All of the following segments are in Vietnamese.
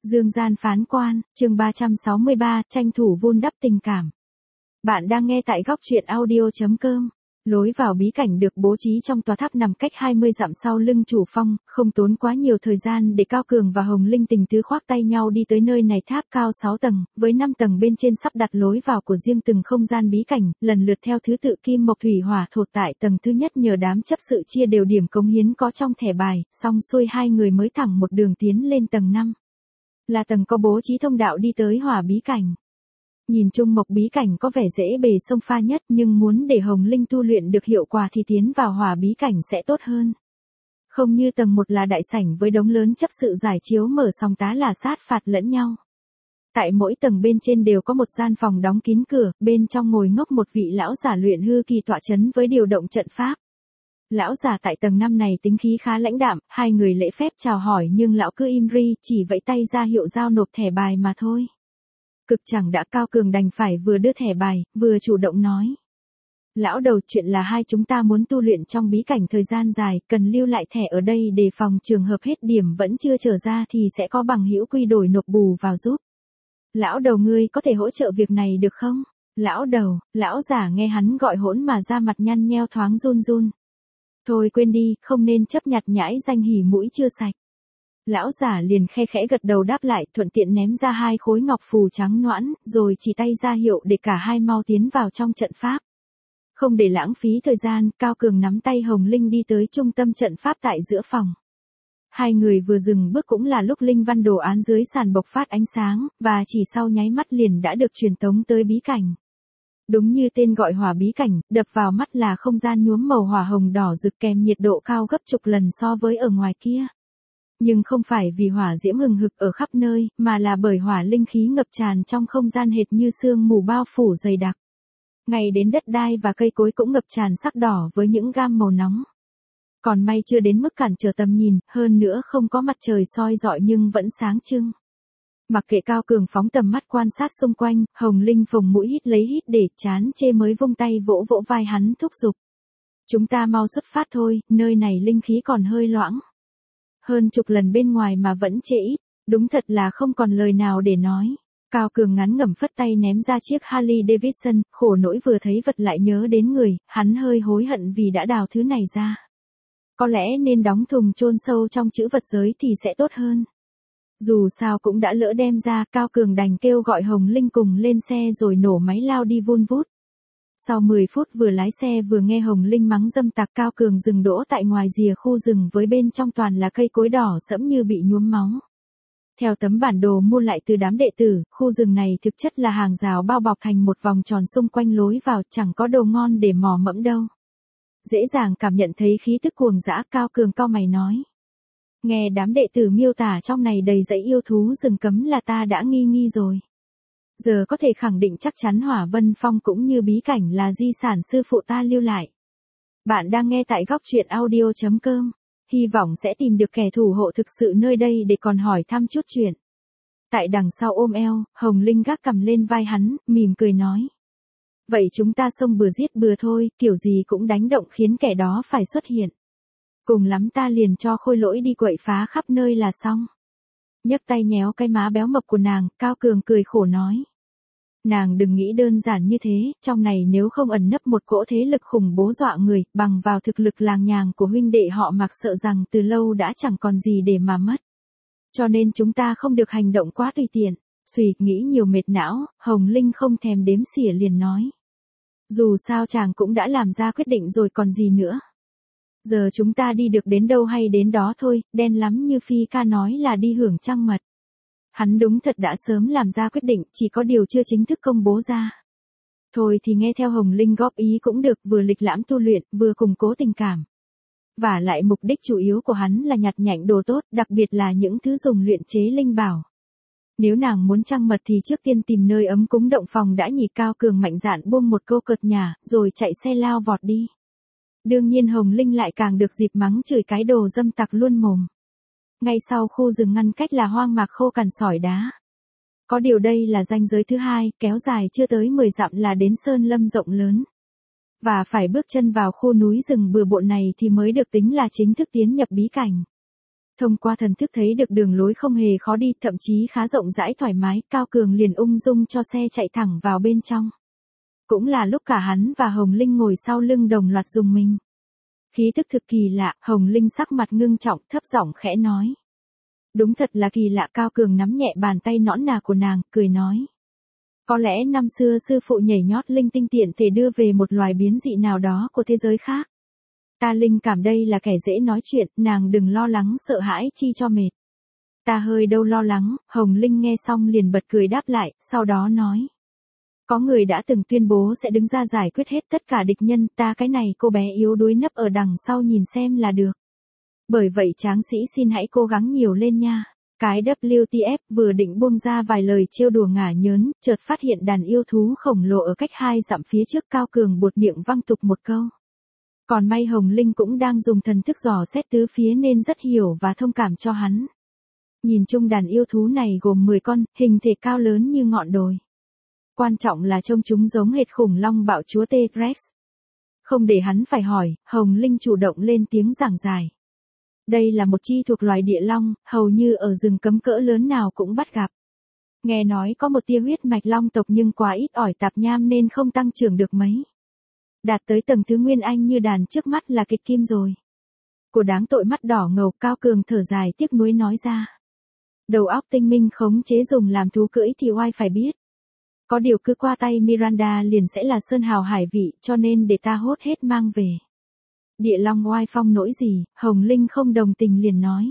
Dương gian phán quan, chương 363, tranh thủ vun đắp tình cảm. Bạn đang nghe tại góc truyện audio.com. Lối vào bí cảnh được bố trí trong tòa tháp nằm cách 20 dặm sau lưng chủ phong, không tốn quá nhiều thời gian để Cao Cường và Hồng Linh tình tứ khoác tay nhau đi tới nơi này. Tháp cao 6 tầng, với 5 tầng bên trên sắp đặt lối vào của riêng từng không gian bí cảnh, lần lượt theo thứ tự kim mộc thủy hỏa thổ. Tại tầng thứ nhất nhờ đám chấp sự chia đều điểm cống hiến có trong thẻ bài, xong xuôi hai người mới thẳng một đường tiến lên tầng 5. Là tầng có bố trí thông đạo đi tới hỏa bí cảnh. Nhìn chung mộc bí cảnh có vẻ dễ bề xông pha nhất, nhưng muốn để Hồng Linh tu luyện được hiệu quả thì tiến vào hỏa bí cảnh sẽ tốt hơn. Không như tầng 1 là đại sảnh với đống lớn chấp sự giải chiếu mở song tá là sát phạt lẫn nhau. Tại mỗi tầng bên trên đều có một gian phòng đóng kín cửa, bên trong ngồi ngốc một vị lão giả luyện hư kỳ tọa chấn với điều động trận pháp. Lão giả tại tầng 5 này tính khí khá lãnh đạm, hai người lễ phép chào hỏi nhưng lão cứ im ri, chỉ vẫy tay ra hiệu giao nộp thẻ bài mà thôi. Cực chẳng đã, Cao Cường đành phải vừa đưa thẻ bài, vừa chủ động nói. Lão đầu, chuyện là hai chúng ta muốn tu luyện trong bí cảnh thời gian dài, cần lưu lại thẻ ở đây để phòng trường hợp hết điểm vẫn chưa trở ra thì sẽ có bằng hữu quy đổi nộp bù vào giúp. Lão đầu, ngươi có thể hỗ trợ việc này được không? Lão đầu, lão giả nghe hắn gọi hỗn mà ra mặt nhăn nheo thoáng run run. Thôi quên đi, không nên chấp nhặt nhãi danh hỉ mũi chưa sạch. Lão giả liền khe khẽ gật đầu đáp lại, thuận tiện ném ra hai khối ngọc phù trắng nõn, rồi chỉ tay ra hiệu để cả hai mau tiến vào trong trận pháp. Không để lãng phí thời gian, Cao Cường nắm tay Hồng Linh đi tới trung tâm trận pháp tại giữa phòng. Hai người vừa dừng bước cũng là lúc linh văn đồ án dưới sàn bộc phát ánh sáng, và chỉ sau nháy mắt liền đã được truyền tống tới bí cảnh. Đúng như tên gọi hỏa bí cảnh, đập vào mắt là không gian nhuốm màu hỏa hồng đỏ rực kèm nhiệt độ cao gấp chục lần so với ở ngoài kia. Nhưng không phải vì hỏa diễm hừng hực ở khắp nơi, mà là bởi hỏa linh khí ngập tràn trong không gian hệt như sương mù bao phủ dày đặc. Ngay đến đất đai và cây cối cũng ngập tràn sắc đỏ với những gam màu nóng. Còn may chưa đến mức cản trở tầm nhìn, hơn nữa không có mặt trời soi rọi nhưng vẫn sáng trưng. Mặc kệ Cao Cường phóng tầm mắt quan sát xung quanh, Hồng Linh phồng mũi hít lấy hít để chán chê mới vung tay vỗ vỗ vai hắn thúc giục. Chúng ta mau xuất phát thôi, nơi này linh khí còn hơi loãng. Hơn chục lần bên ngoài mà vẫn trễ ít, đúng thật là không còn lời nào để nói. Cao Cường ngắn ngẩm phất tay ném ra chiếc Harley Davidson, khổ nỗi vừa thấy vật lại nhớ đến người, hắn hơi hối hận vì đã đào thứ này ra. Có lẽ nên đóng thùng chôn sâu trong trữ vật giới thì sẽ tốt hơn. Dù sao cũng đã lỡ đem ra, Cao Cường đành kêu gọi Hồng Linh cùng lên xe rồi nổ máy lao đi vun vút. Sau 10 phút vừa lái xe vừa nghe Hồng Linh mắng dâm tặc, Cao Cường dừng đỗ tại ngoài rìa khu rừng với bên trong toàn là cây cối đỏ sẫm như bị nhuốm máu. Theo tấm bản đồ mua lại từ đám đệ tử, khu rừng này thực chất là hàng rào bao bọc thành một vòng tròn xung quanh lối vào, chẳng có đồ ngon để mò mẫm đâu. Dễ dàng cảm nhận thấy khí tức cuồng dã, Cao Cường cau mày nói. Nghe đám đệ tử miêu tả trong này đầy dãy yêu thú rừng cấm là ta đã nghi rồi. Giờ có thể khẳng định chắc chắn Hỏa Vân Phong cũng như bí cảnh là di sản sư phụ ta lưu lại. Bạn đang nghe tại góc truyện audio.com. Hy vọng sẽ tìm được kẻ thủ hộ thực sự nơi đây để còn hỏi thăm chút chuyện. Tại đằng sau ôm eo, Hồng Linh gác cằm lên vai hắn, mỉm cười nói. Vậy chúng ta xông bừa giết bừa thôi, kiểu gì cũng đánh động khiến kẻ đó phải xuất hiện. Cùng lắm ta liền cho khôi lỗi đi quậy phá khắp nơi là xong. Nhấc tay nhéo cái má béo mập của nàng, Cao Cường cười khổ nói. Nàng đừng nghĩ đơn giản như thế, trong này nếu không ẩn nấp một cỗ thế lực khủng bố dọa người, bằng vào thực lực làng nhàng của huynh đệ họ Mạc sợ rằng từ lâu đã chẳng còn gì để mà mất. Cho nên chúng ta không được hành động quá tùy tiện. Suy nghĩ nhiều mệt não, Hồng Linh không thèm đếm xỉa liền nói. Dù sao chàng cũng đã làm ra quyết định rồi còn gì nữa. Giờ chúng ta đi được đến đâu hay đến đó thôi, đen lắm như Phi ca nói là đi hưởng trăng mật. Hắn đúng thật đã sớm làm ra quyết định, chỉ có điều chưa chính thức công bố ra. Thôi thì nghe theo Hồng Linh góp ý cũng được, vừa lịch lãm tu luyện, vừa củng cố tình cảm. Và lại mục đích chủ yếu của hắn là nhặt nhạnh đồ tốt, đặc biệt là những thứ dùng luyện chế linh bảo. Nếu nàng muốn trăng mật thì trước tiên tìm nơi ấm cúng động phòng đã nhỉ. Cao Cường mạnh dạn buông một câu cợt nhả, rồi chạy xe lao vọt đi. Đương nhiên Hồng Linh lại càng được dịp mắng chửi cái đồ dâm tặc luôn mồm. Ngay sau khu rừng ngăn cách là hoang mạc khô cằn sỏi đá. Có điều đây là ranh giới thứ hai, kéo dài chưa tới 10 dặm là đến sơn lâm rộng lớn. Và phải bước chân vào khu núi rừng bừa bộn này thì mới được tính là chính thức tiến nhập bí cảnh. Thông qua thần thức thấy được đường lối không hề khó đi, thậm chí khá rộng rãi thoải mái, Cao Cường liền ung dung cho xe chạy thẳng vào bên trong. Cũng là lúc cả hắn và Hồng Linh ngồi sau lưng đồng loạt rùng mình. Khí tức thực kỳ lạ, Hồng Linh sắc mặt ngưng trọng, thấp giọng khẽ nói. Đúng thật là kỳ lạ. Cao Cường nắm nhẹ bàn tay nõn nà của nàng, cười nói. Có lẽ năm xưa sư phụ nhảy nhót linh tinh tiện thể đưa về một loài biến dị nào đó của thế giới khác. Ta linh cảm đây là kẻ dễ nói chuyện, nàng đừng lo lắng sợ hãi chi cho mệt. Ta hơi đâu lo lắng. Hồng Linh nghe xong liền bật cười đáp lại, sau đó nói. Có người đã từng tuyên bố sẽ đứng ra giải quyết hết tất cả địch nhân, ta cái này cô bé yếu đuối nấp ở đằng sau nhìn xem là được. Bởi vậy tráng sĩ xin hãy cố gắng nhiều lên nha. Cái WTF vừa định buông ra vài lời trêu đùa ngả nhớn, chợt phát hiện đàn yêu thú khổng lồ ở cách 2 dặm phía trước. Cao Cường buột miệng văng tục một câu. Còn may Hồng Linh cũng đang dùng thần thức dò xét tứ phía nên rất hiểu và thông cảm cho hắn. Nhìn chung đàn yêu thú này gồm 10 con, hình thể cao lớn như ngọn đồi. Quan trọng là trông chúng giống hệt khủng long bạo chúa T-Rex. Không để hắn phải hỏi, Hồng Linh chủ động lên tiếng giảng giải. Đây là một chi thuộc loài địa long, hầu như ở rừng cấm cỡ lớn nào cũng bắt gặp. Nghe nói có một tia huyết mạch long tộc nhưng quá ít ỏi tạp nham nên không tăng trưởng được mấy. Đạt tới tầng thứ nguyên anh như đàn trước mắt là kịch kim rồi. Của đáng tội mắt đỏ ngầu. Cao Cường thở dài tiếc nuối nói ra. Đầu óc tinh minh khống chế dùng làm thú cưỡi thì oai phải biết. Có điều cứ qua tay Miranda liền sẽ là sơn hào hải vị, cho nên để ta hốt hết mang về. Địa long oai phong nỗi gì? Hồng Linh không đồng tình liền nói.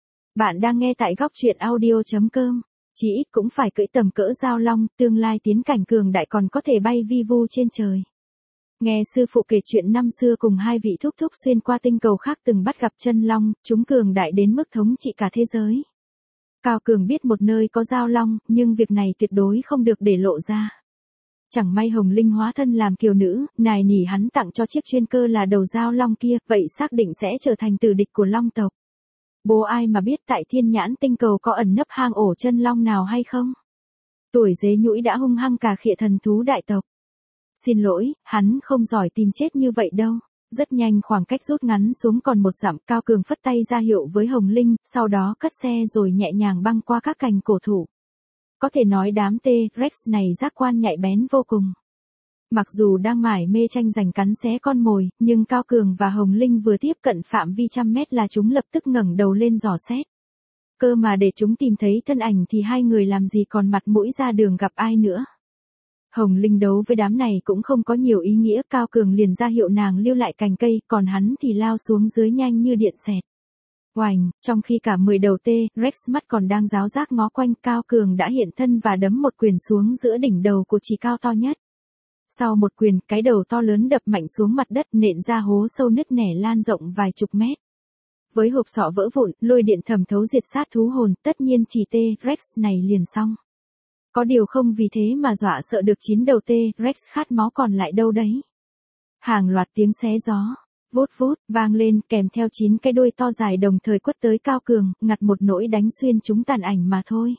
Bạn đang nghe tại góc truyện audio.com. Chỉ ít cũng phải cưỡi tầm cỡ giao long, tương lai tiến cảnh cường đại còn có thể bay vi vu trên trời. Nghe sư phụ kể chuyện năm xưa cùng hai vị thúc thúc xuyên qua tinh cầu khác từng bắt gặp chân long, chúng cường đại đến mức thống trị cả thế giới. Cao Cường biết một nơi có giao long, nhưng việc này tuyệt đối không được để lộ ra. Chẳng may Hồng Linh hóa thân làm kiều nữ, nài nỉ hắn tặng cho chiếc chuyên cơ là đầu giao long kia, vậy xác định sẽ trở thành tử địch của long tộc. Bố ai mà biết tại Thiên Nhãn tinh cầu có ẩn nấp hang ổ chân long nào hay không? Tuổi dế nhũi đã hung hăng cà khịa thần thú đại tộc. Xin lỗi, hắn không giỏi tìm chết như vậy đâu. Rất nhanh khoảng cách rút ngắn xuống còn 1 dặm. Cao Cường phất tay ra hiệu với Hồng Linh, sau đó cất xe rồi nhẹ nhàng băng qua các cành cổ thụ. Có thể nói đám T-Rex này giác quan nhạy bén vô cùng. Mặc dù đang mải mê tranh giành cắn xé con mồi, nhưng Cao Cường và Hồng Linh vừa tiếp cận phạm vi 100 mét là chúng lập tức ngẩng đầu lên dò xét. Cơ mà để chúng tìm thấy thân ảnh thì hai người làm gì còn mặt mũi ra đường gặp ai nữa. Hồng Linh đấu với đám này cũng không có nhiều ý nghĩa. Cao Cường liền ra hiệu nàng lưu lại cành cây, còn hắn thì lao xuống dưới nhanh như điện xẹt. Oành, trong khi cả 10 đầu T-Rex mắt còn đang ráo rác ngó quanh, Cao Cường đã hiện thân và đấm một quyền xuống giữa đỉnh đầu của chỉ cao to nhất. Sau một quyền, cái đầu to lớn đập mạnh xuống mặt đất nện ra hố sâu nứt nẻ lan rộng vài chục mét. Với hộp sọ vỡ vụn, lôi điện thẩm thấu diệt sát thú hồn, tất nhiên chỉ T-Rex này liền xong. Có điều không vì thế mà dọa sợ được 9 đầu T-Rex khát máu còn lại đâu đấy. Hàng loạt tiếng xé gió, vút vút, vang lên kèm theo 9 cái đuôi to dài đồng thời quất tới Cao Cường, ngặt một nỗi đánh xuyên chúng tàn ảnh mà thôi.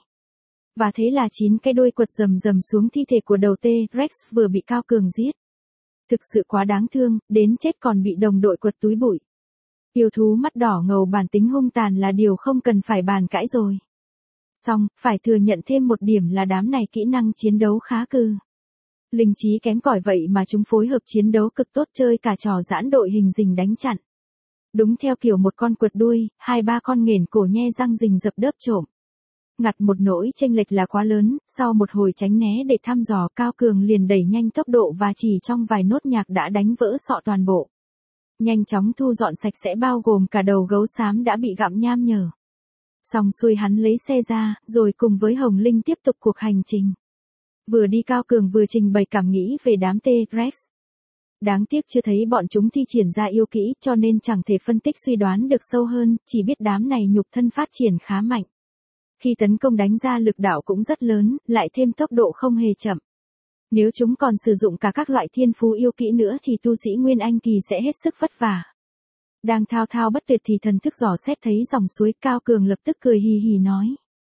Và thế là 9 cái đuôi quật rầm rầm xuống thi thể của đầu T-Rex vừa bị Cao Cường giết. Thực sự quá đáng thương, đến chết còn bị đồng đội quật túi bụi. Yêu thú mắt đỏ ngầu bản tính hung tàn là điều không cần phải bàn cãi rồi. Xong, phải thừa nhận thêm một điểm là đám này kỹ năng chiến đấu khá cừ. Linh trí kém cỏi vậy mà chúng phối hợp chiến đấu cực tốt, chơi cả trò giãn đội hình rình đánh chặn. Đúng theo kiểu một con quật đuôi, 2-3 con nghển cổ nhe răng rình dập đớp trộm. Ngặt một nỗi chênh lệch là quá lớn, sau một hồi tránh né để thăm dò, Cao Cường liền đẩy nhanh tốc độ và chỉ trong vài nốt nhạc đã đánh vỡ sọ toàn bộ. Nhanh chóng thu dọn sạch sẽ bao gồm cả đầu gấu xám đã bị gặm nham nhở. Xong xuôi hắn lấy xe ra, rồi cùng với Hồng Linh tiếp tục cuộc hành trình. Vừa đi Cao Cường vừa trình bày cảm nghĩ về đám T-Rex. Đáng tiếc chưa thấy bọn chúng thi triển ra yêu kỹ cho nên chẳng thể phân tích suy đoán được sâu hơn, chỉ biết đám này nhục thân phát triển khá mạnh. Khi tấn công đánh ra lực đạo cũng rất lớn, lại thêm tốc độ không hề chậm. Nếu chúng còn sử dụng cả các loại thiên phú yêu kỹ nữa thì tu sĩ Nguyên Anh kỳ sẽ hết sức vất vả. Đang thao thao bất tuyệt thì thần thức dò xét thấy dòng suối, Cao Cường lập tức cười hì hì nói.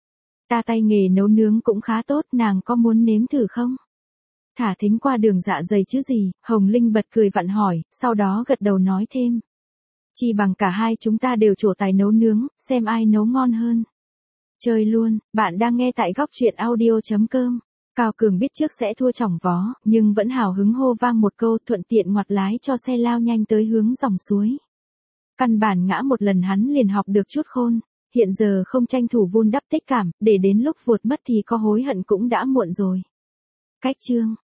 Ta tay nghề nấu nướng cũng khá tốt, nàng có muốn nếm thử không? Thả thính qua đường dạ dày chứ gì, Hồng Linh bật cười vặn hỏi, sau đó gật đầu nói thêm. Chi bằng cả hai chúng ta đều trổ tài nấu nướng, xem ai nấu ngon hơn. Chơi luôn, bạn đang nghe tại góc truyện audio.com. Cao Cường biết trước sẽ thua chỏng vó, nhưng vẫn hào hứng hô vang một câu, thuận tiện ngoặt lái cho xe lao nhanh tới hướng dòng suối. Căn bản ngã một lần hắn liền học được chút khôn, hiện giờ không tranh thủ vun đắp tích cảm, để đến lúc vụt mất thì có hối hận cũng đã muộn rồi. Cách chương